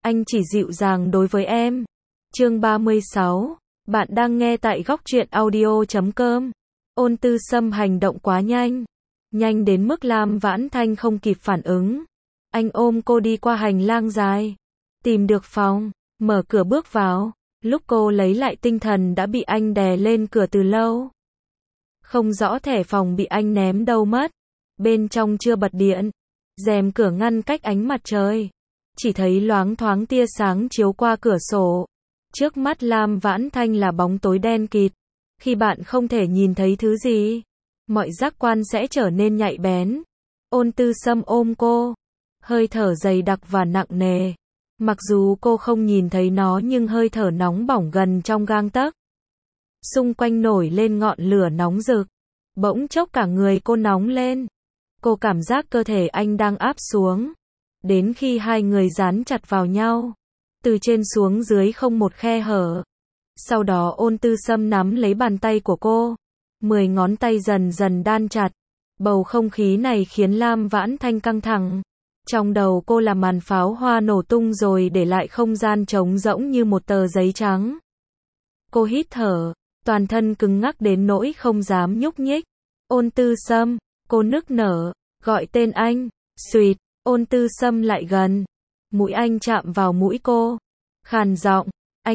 anh chỉ dịu dàng đối với em. Chương 36. Bạn đang nghe tại góc truyện audio.com. Ôn Tư Sâm hành động quá nhanh. Nhanh đến mức Lam Vãn Thanh không kịp phản ứng. Anh ôm cô đi qua hành lang dài. Tìm được phòng, mở cửa bước vào. Lúc cô lấy lại tinh thần đã bị anh đè lên cửa từ lâu. Không rõ thẻ phòng bị anh ném đâu mất. Bên trong chưa bật điện. Rèm cửa ngăn cách ánh mặt trời. Chỉ thấy loáng thoáng tia sáng chiếu qua cửa sổ. Trước mắt Lam Vãn Thanh là bóng tối đen kịt. Khi bạn không thể nhìn thấy thứ gì, mọi giác quan sẽ trở nên nhạy bén. Ôn Tư Sâm ôm cô. Hơi thở dày đặc và nặng nề. Mặc dù cô không nhìn thấy nó nhưng hơi thở nóng bỏng gần trong gang tấc. Xung quanh nổi lên ngọn lửa nóng rực. Bỗng chốc cả người cô nóng lên. Cô cảm giác cơ thể anh đang áp xuống. Đến khi hai người dán chặt vào nhau. Từ trên xuống dưới không một khe hở. Sau đó Ôn Tư Sâm nắm lấy bàn tay của cô. 10 ngón tay dần dần đan chặt. Bầu không khí này khiến Lam Vãn Thanh căng thẳng. Trong đầu cô là màn pháo hoa nổ tung rồi để lại không gian trống rỗng như một tờ giấy trắng. Cô hít thở, toàn thân cứng ngắc đến nỗi không dám nhúc nhích. Ôn Tư Sâm, cô nức nở, gọi tên anh. Xuỵt, Ôn Tư Sâm lại gần. Mũi anh chạm vào mũi cô. Khàn giọng,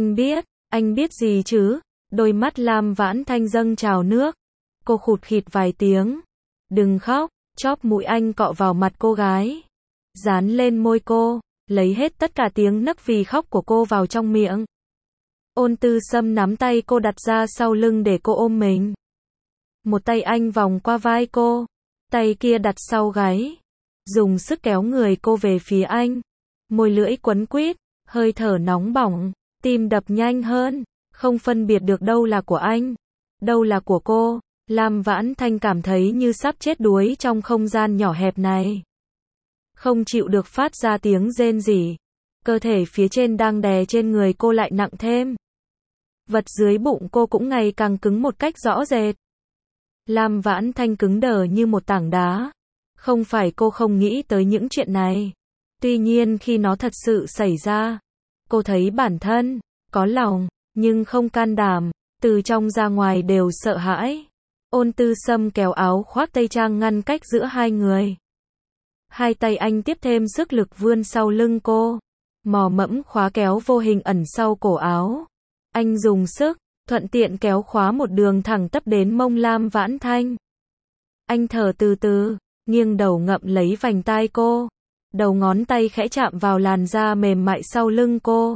anh biết gì chứ? Đôi mắt Lam Vãn Thanh dâng trào nước. Cô khụt khịt vài tiếng. Đừng khóc, chóp mũi anh cọ vào mặt cô gái. Dán lên môi cô, lấy hết tất cả tiếng nấc vì khóc của cô vào trong miệng. Ôn Tư Sâm nắm tay cô đặt ra sau lưng để cô ôm mình. Một tay anh vòng qua vai cô, tay kia đặt sau gáy. Dùng sức kéo người cô về phía anh. Môi lưỡi quấn quýt, hơi thở nóng bỏng, tim đập nhanh hơn, không phân biệt được đâu là của anh, đâu là của cô. Lam Vãn Thanh cảm thấy như sắp chết đuối trong không gian nhỏ hẹp này. Không chịu được phát ra tiếng rên rỉ. Cơ thể phía trên đang đè trên người cô lại nặng thêm. Vật dưới bụng cô cũng ngày càng cứng một cách rõ rệt. Lam Vãn Thanh cứng đờ như một tảng đá. Không phải cô không nghĩ tới những chuyện này. Tuy nhiên khi nó thật sự xảy ra, cô thấy bản thân có lòng, nhưng không can đảm, từ trong ra ngoài đều sợ hãi. Ôn Tư Sâm kéo áo khoác tây trang ngăn cách giữa hai người. Hai tay anh tiếp thêm sức lực vươn sau lưng cô. Mò mẫm khóa kéo vô hình ẩn sau cổ áo. Anh dùng sức, thuận tiện kéo khóa một đường thẳng tắp đến mông Lam Vãn Thanh. Anh thở từ từ, nghiêng đầu ngậm lấy vành tai cô. Đầu ngón tay khẽ chạm vào làn da mềm mại sau lưng cô.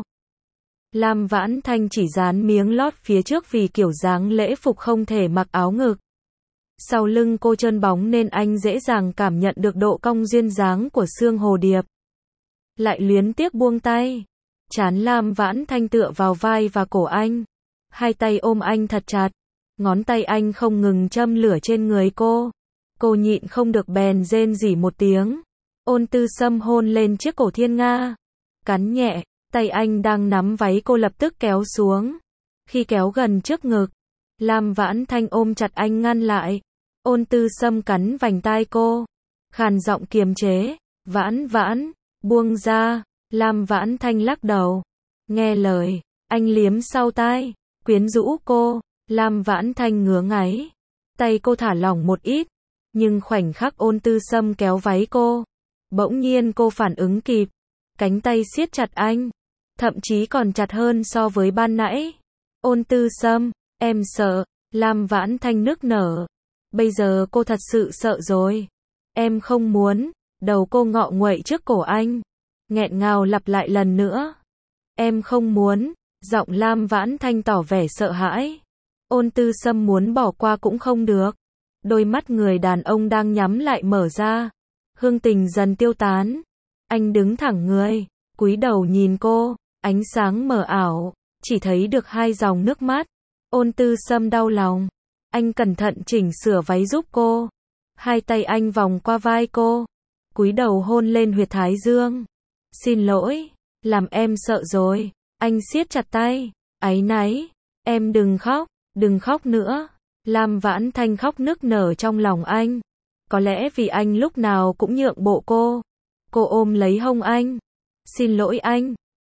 Lam Vãn Thanh chỉ dán miếng lót phía trước vì kiểu dáng lễ phục không thể mặc áo ngực. Sau lưng cô trơn bóng nên anh dễ dàng cảm nhận được độ cong duyên dáng của xương hồ điệp. Lại luyến tiếc buông tay. Trán Lam Vãn Thanh tựa vào vai và cổ anh. Hai tay ôm anh thật chặt. Ngón tay anh không ngừng châm lửa trên người cô. Cô nhịn không được bèn rên rỉ một tiếng. Ôn Tư Sâm hôn lên chiếc cổ thiên nga. Cắn nhẹ, tay anh đang nắm váy cô lập tức kéo xuống. Khi kéo gần trước ngực, Lam Vãn Thanh ôm chặt anh ngăn lại. Ôn Tư Sâm cắn vành tai cô. Khàn giọng kiềm chế. Vãn Vãn, buông ra. Lam Vãn Thanh lắc đầu. Nghe lời, anh liếm sau tai, quyến rũ cô. Lam Vãn Thanh ngứa ngáy. Tay cô thả lỏng một ít. Nhưng khoảnh khắc Ôn Tư Sâm kéo váy cô, bỗng nhiên cô phản ứng kịp. Cánh tay siết chặt anh. Thậm chí còn chặt hơn so với ban nãy. Ôn Tư Sâm, em sợ. Lam Vãn Thanh nức nở. Bây giờ cô thật sự sợ rồi. Em không muốn. Đầu cô ngọ nguậy trước cổ anh. Nghẹn ngào lặp lại lần nữa. Em không muốn. Giọng Lam Vãn Thanh tỏ vẻ sợ hãi. Ôn Tư Sâm muốn bỏ qua cũng không được. Đôi mắt người đàn ông đang nhắm lại mở ra. Hương tình dần tiêu tán. Anh đứng thẳng người, cúi đầu nhìn cô, ánh sáng mờ ảo, chỉ thấy được hai dòng nước mắt. Ôn Tư Sâm đau lòng. Anh cẩn thận chỉnh sửa váy giúp cô. Hai tay anh vòng qua vai cô, cúi đầu hôn lên huyệt thái dương. Xin lỗi, làm em sợ rồi. Anh siết chặt tay, áy náy. Em đừng khóc nữa. Lam Vãn Thanh khóc nức nở trong lòng anh. Có lẽ vì anh lúc nào cũng nhượng bộ cô. Cô ôm lấy hông anh. Xin lỗi anh,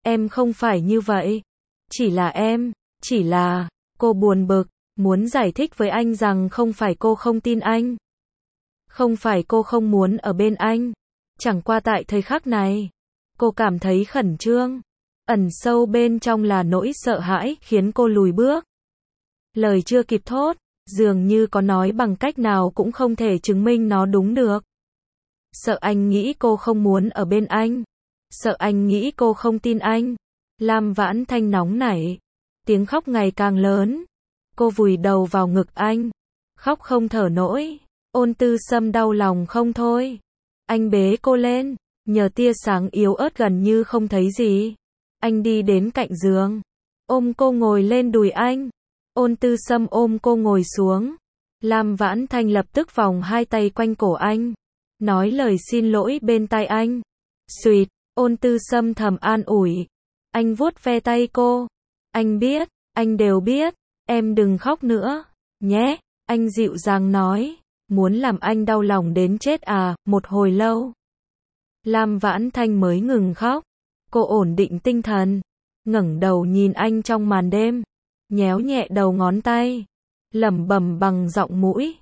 Em không phải như vậy. Chỉ là, cô buồn bực, muốn giải thích với anh rằng không phải cô không tin anh. Không phải cô không muốn ở bên anh. Chẳng qua tại thời khắc này, cô cảm thấy khẩn trương. Ẩn sâu bên trong là nỗi sợ hãi khiến cô lùi bước. Lời chưa kịp thốt, dường như có nói bằng cách nào cũng không thể chứng minh nó đúng được. Sợ anh nghĩ cô không muốn ở bên anh. Sợ anh nghĩ cô không tin anh. Lam Vãn Thanh nóng nảy. Tiếng khóc ngày càng lớn. Cô vùi đầu vào ngực anh. Khóc không thở nổi. Ôn Tư Sâm đau lòng không thôi. Anh bế cô lên. Nhờ tia sáng yếu ớt gần như không thấy gì. Anh đi đến cạnh giường. Ôm cô ngồi lên đùi anh. Ôn Tư Sâm ôm cô ngồi xuống. Lam Vãn Thanh lập tức vòng hai tay quanh cổ anh. Nói lời xin lỗi bên tai anh. Xuyệt, Ôn Tư Sâm thầm an ủi. Anh vuốt ve tay cô. Anh biết, anh đều biết. Em đừng khóc nữa, nhé. Anh dịu dàng nói. Muốn làm anh đau lòng đến chết à, một hồi lâu. Lam Vãn Thanh mới ngừng khóc. Cô ổn định tinh thần. Ngẩng đầu nhìn anh trong màn đêm. Nhéo nhẹ đầu ngón tay. Lẩm bẩm bằng giọng mũi.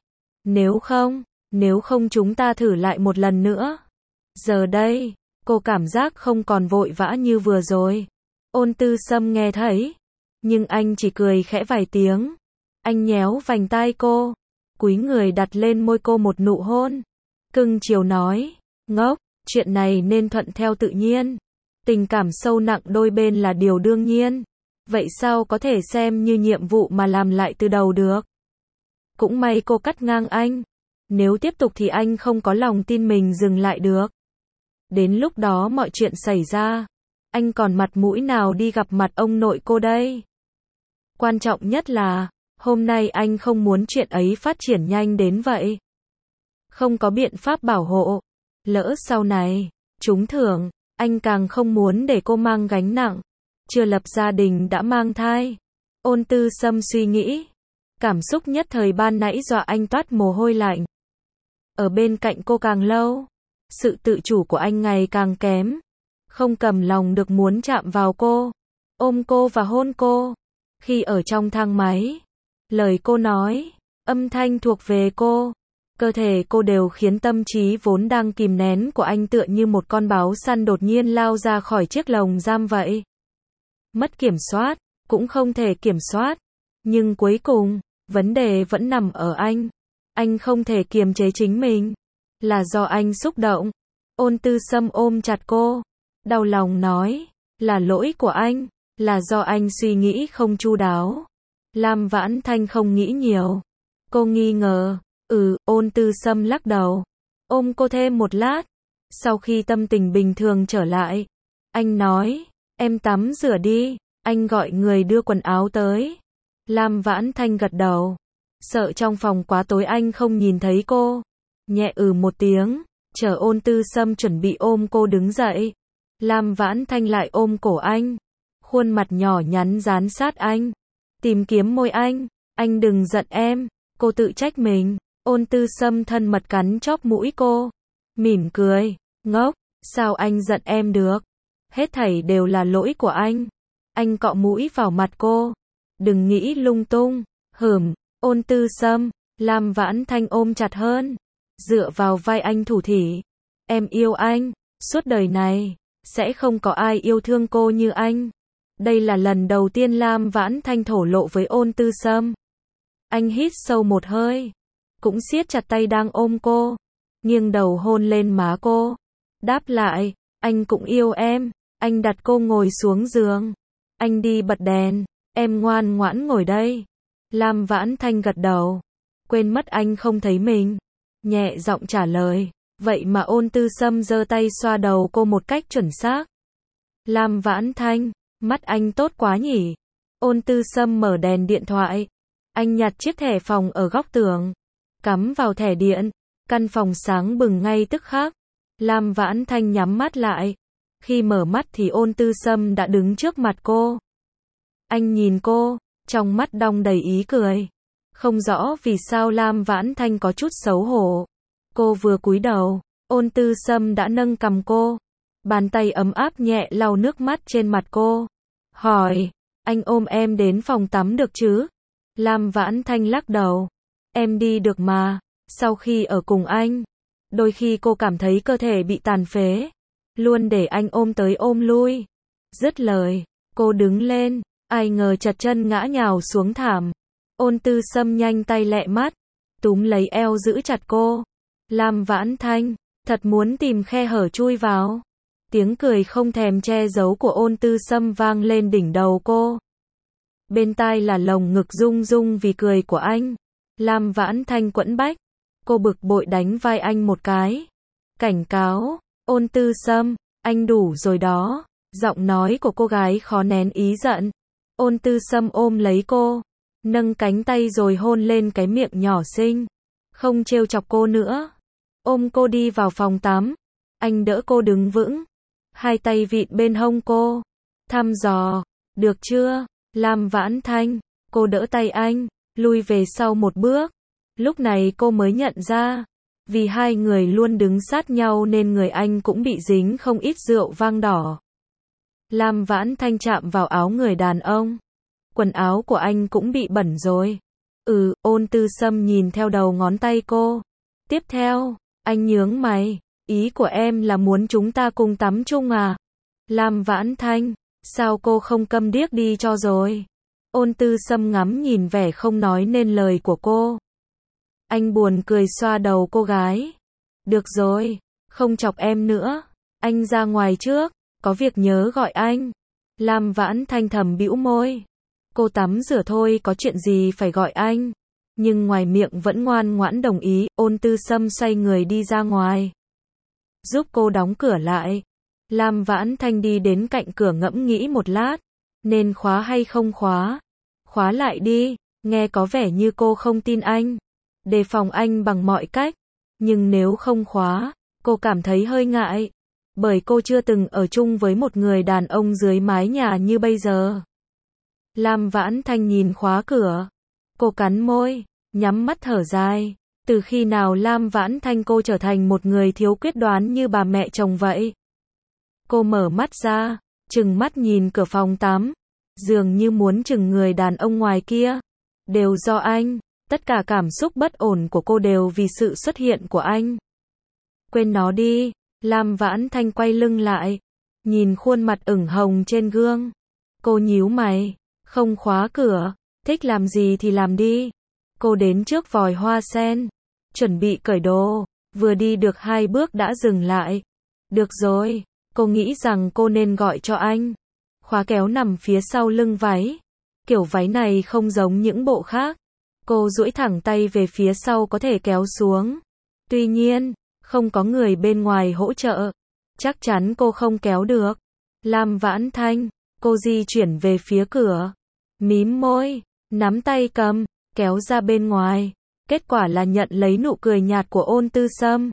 Nếu không chúng ta thử lại một lần nữa. Giờ đây, cô cảm giác không còn vội vã như vừa rồi. Ôn Tư Sâm nghe thấy. Nhưng anh chỉ cười khẽ vài tiếng. Anh nhéo vành tai cô. Cúi người đặt lên môi cô một nụ hôn. Cưng chiều nói. Ngốc, chuyện này nên thuận theo tự nhiên. Tình cảm sâu nặng đôi bên là điều đương nhiên. Vậy sao có thể xem như nhiệm vụ mà làm lại từ đầu được? Cũng may cô cắt ngang anh. Nếu tiếp tục thì anh không có lòng tin mình dừng lại được. Đến lúc đó mọi chuyện xảy ra. Anh còn mặt mũi nào đi gặp mặt ông nội cô đây? Quan trọng nhất là, hôm nay anh không muốn chuyện ấy phát triển nhanh đến vậy. Không có biện pháp bảo hộ. Lỡ sau này, trúng thưởng, anh càng không muốn để cô mang gánh nặng. Chưa lập gia đình đã mang thai. Ôn Tư Sâm suy nghĩ. Cảm xúc nhất thời ban nãy dọa anh toát mồ hôi lạnh. Ở bên cạnh cô càng lâu, sự tự chủ của anh ngày càng kém. Không cầm lòng được muốn chạm vào cô, ôm cô và hôn cô. Khi ở trong thang máy, lời cô nói, âm thanh thuộc về cô, cơ thể cô đều khiến tâm trí vốn đang kìm nén của anh tựa như một con báo săn đột nhiên lao ra khỏi chiếc lồng giam vậy. Mất kiểm soát, cũng không thể kiểm soát. Nhưng cuối cùng, vấn đề vẫn nằm ở anh. Anh không thể kiềm chế chính mình. Là do anh xúc động. Ôn Tư Sâm ôm chặt cô. Đau lòng nói. Là lỗi của anh. Là do anh suy nghĩ không chu đáo. Lam Vãn Thanh không nghĩ nhiều. Cô nghi ngờ. Ôn Tư Sâm lắc đầu. Ôm cô thêm một lát. Sau khi tâm tình bình thường trở lại. Anh nói. Em tắm rửa đi. Anh gọi người đưa quần áo tới. Lam Vãn Thanh gật đầu. Sợ trong phòng quá tối anh không nhìn thấy cô. Nhẹ một tiếng. Chờ Ôn Tư Sâm chuẩn bị ôm cô đứng dậy. Lam Vãn Thanh lại ôm cổ anh. Khuôn mặt nhỏ nhắn dán sát anh. Tìm kiếm môi anh. Anh đừng giận em. Cô tự trách mình. Ôn Tư Sâm thân mật cắn chóp mũi cô. Mỉm cười. Ngốc. Sao anh giận em được? Hết thảy đều là lỗi của anh. Anh cọ mũi vào mặt cô. Đừng nghĩ lung tung. Ôn Tư Sâm. Lam Vãn Thanh ôm chặt hơn. Dựa vào vai anh thủ thỉ. Em yêu anh. Suốt đời này, sẽ không có ai yêu thương cô như anh. Đây là lần đầu tiên Lam Vãn Thanh thổ lộ với Ôn Tư Sâm. Anh hít sâu một hơi. Cũng siết chặt tay đang ôm cô. Nghiêng đầu hôn lên má cô. Đáp lại, anh cũng yêu em. Anh đặt cô ngồi xuống giường. Anh đi bật đèn. Em ngoan ngoãn ngồi đây. Lam Vãn Thanh gật đầu. Quên mất anh không thấy mình. Nhẹ giọng trả lời. Vậy mà Ôn Tư Sâm giơ tay xoa đầu cô một cách chuẩn xác. Lam Vãn Thanh, mắt anh tốt quá nhỉ. Ôn Tư Sâm mở đèn điện thoại. Anh nhặt chiếc thẻ phòng ở góc tường. Cắm vào thẻ điện. Căn phòng sáng bừng ngay tức khắc. Lam Vãn Thanh nhắm mắt lại. Khi mở mắt thì Ôn Tư Sâm đã đứng trước mặt cô. Anh nhìn cô, trong mắt đong đầy ý cười. Không rõ vì sao Lam Vãn Thanh có chút xấu hổ. Cô vừa cúi đầu, Ôn Tư Sâm đã nâng cằm cô. Bàn tay ấm áp nhẹ lau nước mắt trên mặt cô. Hỏi, anh ôm em đến phòng tắm được chứ? Lam Vãn Thanh lắc đầu. Em đi được mà. Sau khi ở cùng anh, đôi khi cô cảm thấy cơ thể bị tàn phế. Luôn để anh ôm tới ôm lui. Dứt lời, cô đứng lên. Ai ngờ chật chân ngã nhào xuống thảm. Ôn Tư Sâm nhanh tay lẹ mắt, túm lấy eo giữ chặt cô. Lam Vãn Thanh, thật muốn tìm khe hở chui vào. Tiếng cười không thèm che giấu của Ôn Tư Sâm vang lên đỉnh đầu cô. Bên tai là lồng ngực rung rung vì cười của anh. Lam Vãn Thanh quẫn bách. Cô bực bội đánh vai anh một cái. Cảnh cáo, Ôn Tư Sâm, anh đủ rồi đó. Giọng nói của cô gái khó nén ý giận. Ôn Tư Sâm ôm lấy cô, nâng cánh tay rồi hôn lên cái miệng nhỏ xinh. Không trêu chọc cô nữa. Ôm cô đi vào phòng tắm. Anh đỡ cô đứng vững. Hai tay vịn bên hông cô. Thăm dò, được chưa? Lam Vãn Thanh, cô đỡ tay anh, lui về sau một bước. Lúc này cô mới nhận ra, vì hai người luôn đứng sát nhau nên người anh cũng bị dính không ít rượu vang đỏ. Lam Vãn Thanh chạm vào áo người đàn ông. Quần áo của anh cũng bị bẩn rồi. Ôn Tư Sâm nhìn theo đầu ngón tay cô. Tiếp theo, anh nhướng mày. Ý của em là muốn chúng ta cùng tắm chung à? Lam Vãn Thanh, sao cô không câm điếc đi cho rồi? Ôn Tư Sâm ngắm nhìn vẻ không nói nên lời của cô. Anh buồn cười xoa đầu cô gái. Được rồi, không chọc em nữa. Anh ra ngoài trước, có việc nhớ gọi anh. Lam Vãn Thanh thầm bĩu môi. Cô tắm rửa thôi, có chuyện gì phải gọi anh. Nhưng ngoài miệng vẫn ngoan ngoãn đồng ý. Ôn Tư Sâm xoay người đi ra ngoài, giúp cô đóng cửa lại. Lam Vãn Thanh đi đến cạnh cửa ngẫm nghĩ một lát. Nên khóa hay không khóa? Khóa lại đi. Nghe có vẻ như cô không tin anh. Đề phòng anh bằng mọi cách. Nhưng nếu không khóa, cô cảm thấy hơi ngại. Bởi cô chưa từng ở chung với một người đàn ông dưới mái nhà như bây giờ. Lam Vãn Thanh nhìn khóa cửa. Cô cắn môi, nhắm mắt thở dài. Từ khi nào Lam Vãn Thanh cô trở thành một người thiếu quyết đoán như bà mẹ chồng vậy? Cô mở mắt ra, trừng mắt nhìn cửa phòng tắm. Dường như muốn chừng người đàn ông ngoài kia. Đều do anh. Tất cả cảm xúc bất ổn của cô đều vì sự xuất hiện của anh. Quên nó đi. Lam Vãn Thanh quay lưng lại. Nhìn khuôn mặt ửng hồng trên gương. Cô nhíu mày. Không khóa cửa. Thích làm gì thì làm đi. Cô đến trước vòi hoa sen. Chuẩn bị cởi đồ. Vừa đi được 2 bước đã dừng lại. Được rồi. Cô nghĩ rằng cô nên gọi cho anh. Khóa kéo nằm phía sau lưng váy. Kiểu váy này không giống những bộ khác. Cô duỗi thẳng tay về phía sau có thể kéo xuống. Tuy nhiên, không có người bên ngoài hỗ trợ. Chắc chắn cô không kéo được. Lam Vãn Thanh, cô di chuyển về phía cửa. Mím môi, nắm tay cầm, kéo ra bên ngoài. Kết quả là nhận lấy nụ cười nhạt của Ôn Tư Sâm.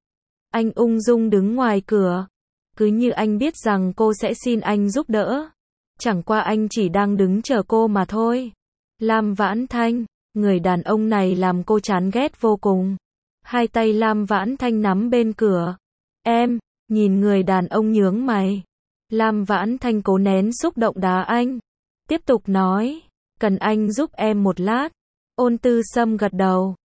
Anh ung dung đứng ngoài cửa. Cứ như anh biết rằng cô sẽ xin anh giúp đỡ. Chẳng qua anh chỉ đang đứng chờ cô mà thôi. Lam Vãn Thanh, người đàn ông này làm cô chán ghét vô cùng. Hai tay Lam Vãn Thanh nắm bên cửa. Em, nhìn người đàn ông nhướng mày. Lam Vãn Thanh cố nén xúc động đá anh. Tiếp tục nói, cần anh giúp em một lát. Ôn Tư Sâm gật đầu.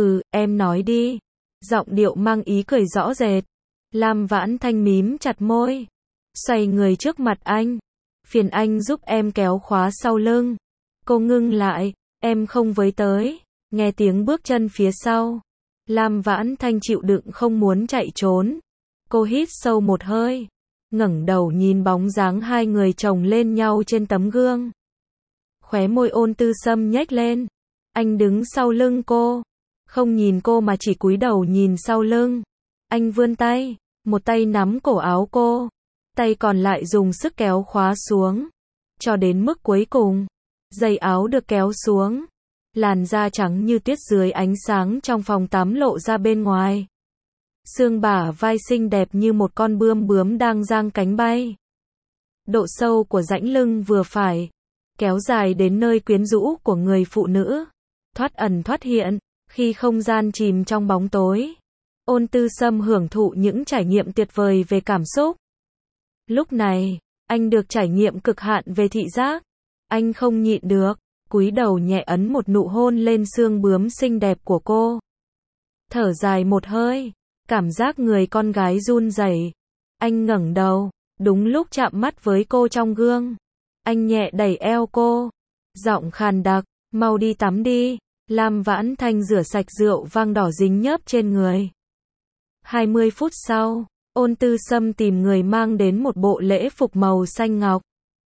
Em nói đi. Giọng điệu mang ý cười rõ rệt. Lam Vãn Thanh mím chặt môi. Xoay người trước mặt anh. Phiền anh giúp em kéo khóa sau lưng. Cô ngưng lại. Em không với tới. Nghe tiếng bước chân phía sau. Lam Vãn Thanh chịu đựng không muốn chạy trốn. Cô hít sâu một hơi. Ngẩng đầu nhìn bóng dáng hai người chồng lên nhau trên tấm gương. Khóe môi Ôn Tư Sâm nhếch lên. Anh đứng sau lưng cô. Không nhìn cô mà chỉ cúi đầu nhìn sau lưng. Anh vươn tay. Một tay nắm cổ áo cô. Tay còn lại dùng sức kéo khóa xuống. Cho đến mức cuối cùng. Dây áo được kéo xuống. Làn da trắng như tuyết dưới ánh sáng trong phòng tắm lộ ra bên ngoài. Xương bả vai xinh đẹp như một con bướm đang giang cánh bay. Độ sâu của rãnh lưng vừa phải. Kéo dài đến nơi quyến rũ của người phụ nữ. Thoát ẩn thoát hiện. Khi không gian chìm trong bóng tối. Ôn Tư Sâm hưởng thụ những trải nghiệm tuyệt vời về cảm xúc. Lúc này, anh được trải nghiệm cực hạn về thị giác. Anh không nhịn được, cúi đầu nhẹ ấn một nụ hôn lên xương bướm xinh đẹp của cô. Thở dài một hơi, cảm giác người con gái run rẩy. Anh ngẩng đầu, đúng lúc chạm mắt với cô trong gương. Anh nhẹ đẩy eo cô, giọng khàn đặc, mau đi tắm đi. Lam Vãn Thanh rửa sạch rượu vang đỏ dính nhớp trên người. 20 phút sau, Ôn Tư Sâm tìm người mang đến một bộ lễ phục màu xanh ngọc.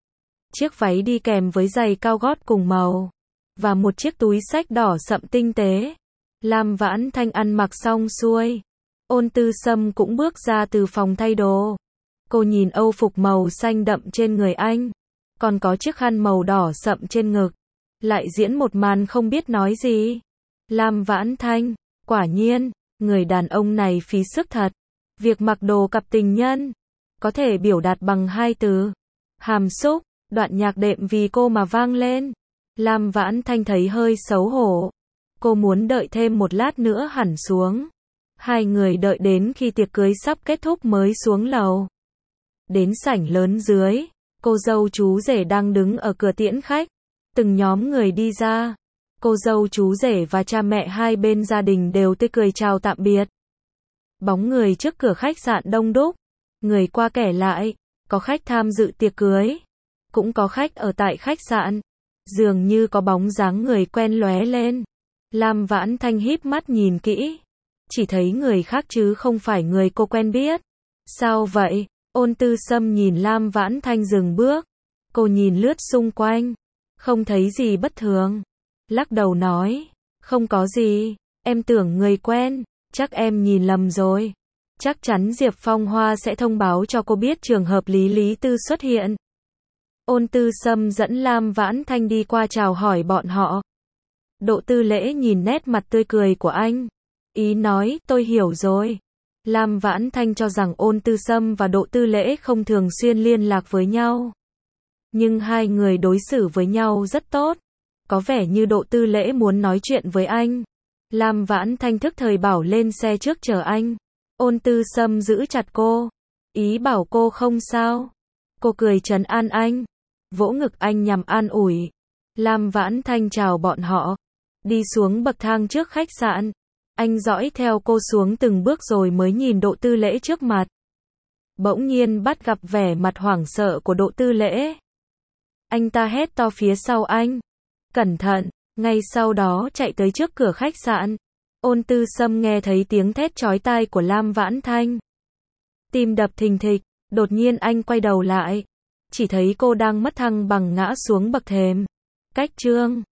Chiếc váy đi kèm với giày cao gót cùng màu, và một chiếc túi xách đỏ sậm tinh tế. Lam Vãn Thanh ăn mặc xong xuôi. Ôn Tư Sâm cũng bước ra từ phòng thay đồ. Cô nhìn âu phục màu xanh đậm trên người anh, còn có chiếc khăn màu đỏ sậm trên ngực. Lại diễn một màn không biết nói gì. Lam Vãn Thanh, quả nhiên, người đàn ông này phí sức thật. Việc mặc đồ cặp tình nhân, có thể biểu đạt bằng 2 từ. Hàm xúc, đoạn nhạc đệm vì cô mà vang lên. Lam Vãn Thanh thấy hơi xấu hổ. Cô muốn đợi thêm một lát nữa hẳn xuống. Hai người đợi đến khi tiệc cưới sắp kết thúc mới xuống lầu. Đến sảnh lớn dưới, cô dâu chú rể đang đứng ở cửa tiễn khách. Từng nhóm người đi ra. Cô dâu chú rể và cha mẹ hai bên gia đình đều tươi cười chào tạm biệt. Bóng người trước cửa khách sạn đông đúc. Người qua kẻ lại. Có khách tham dự tiệc cưới. Cũng có khách ở tại khách sạn. Dường như có bóng dáng người quen lóe lên. Lam Vãn Thanh híp mắt nhìn kỹ. Chỉ thấy người khác chứ không phải người cô quen biết. Sao vậy? Ôn Tư Sâm nhìn Lam Vãn Thanh dừng bước. Cô nhìn lướt xung quanh. Không thấy gì bất thường. Lắc đầu nói. Không có gì. Em tưởng người quen. Chắc em nhìn lầm rồi. Chắc chắn Diệp Phong Hoa sẽ thông báo cho cô biết trường hợp Lý Tư xuất hiện. Ôn Tư Sâm dẫn Lam Vãn Thanh đi qua chào hỏi bọn họ. Độ Tư Lễ nhìn nét mặt tươi cười của anh. Ý nói, tôi hiểu rồi. Lam Vãn Thanh cho rằng Ôn Tư Sâm và Độ Tư Lễ không thường xuyên liên lạc với nhau. Nhưng hai người đối xử với nhau rất tốt. Có vẻ như Độ Tư Lễ muốn nói chuyện với anh. Lam Vãn Thanh thức thời bảo lên xe trước chờ anh. Ôn Tư Sâm giữ chặt cô. Ý bảo cô không sao. Cô cười trấn an anh. Vỗ ngực anh nhằm an ủi. Lam Vãn Thanh chào bọn họ. Đi xuống bậc thang trước khách sạn. Anh dõi theo cô xuống từng bước rồi mới nhìn Độ Tư Lễ trước mặt. Bỗng nhiên bắt gặp vẻ mặt hoảng sợ của Độ Tư Lễ. Anh ta hét to phía sau anh. Cẩn thận, ngay sau đó chạy tới trước cửa khách sạn. Ôn Tư Sâm nghe thấy tiếng thét chói tai của Lam Vãn Thanh. Tim đập thình thịch, đột nhiên anh quay đầu lại. Chỉ thấy cô đang mất thăng bằng ngã xuống bậc thềm. Cách chương